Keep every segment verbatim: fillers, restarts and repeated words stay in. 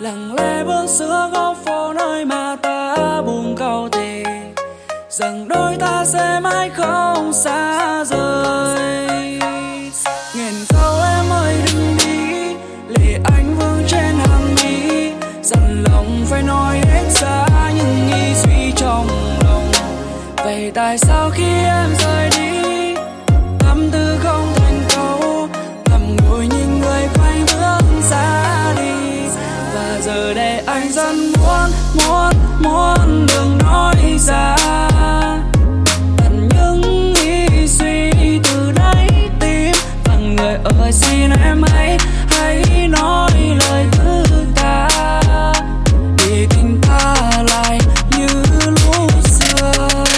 lặng lẽ bước giữa góc phố nơi mà ta buông câu thề rằng đôi ta sẽ mãi không xa rời. Ngàn câu em ơi đừng đi, lệ anh vương trên hàng mi, dặn lòng phải nói hết ra những nghi suy trong lòng. Vậy tại sao khi em rời đi, tâm tư không thành câu, nằm ngồi nhìn người quanh bước xa đi. Và giờ đây anh rất muốn, muốn, muốn đừng nói ra tận những nghĩ suy từ đáy tim. Và người ơi xin em hãy, hãy nói lời thứ ta, để tình ta lại như lúc xưa.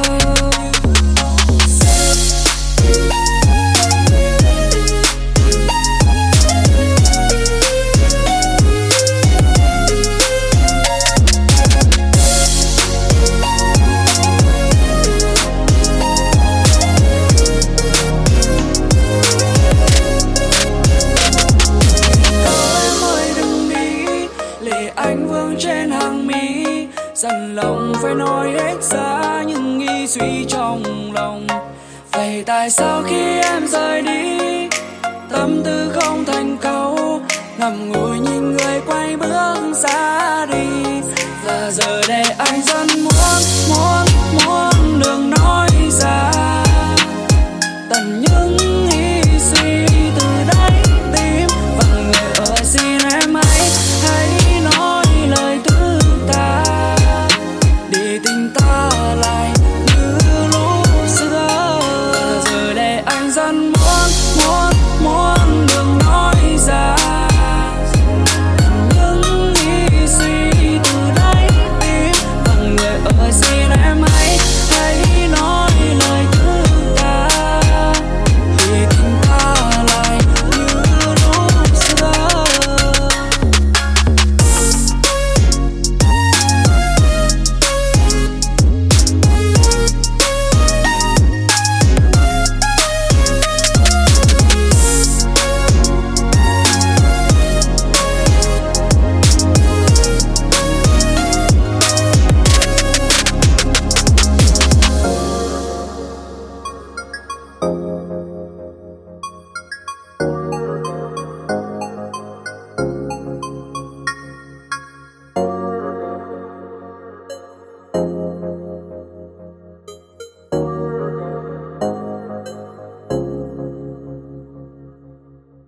Anh vương trên hàng mi, dặn lòng phải nói hết ra những nghi suy trong lòng. Vậy tại sao khi em rời đi, tâm tư không thành câu, ngậm ngùi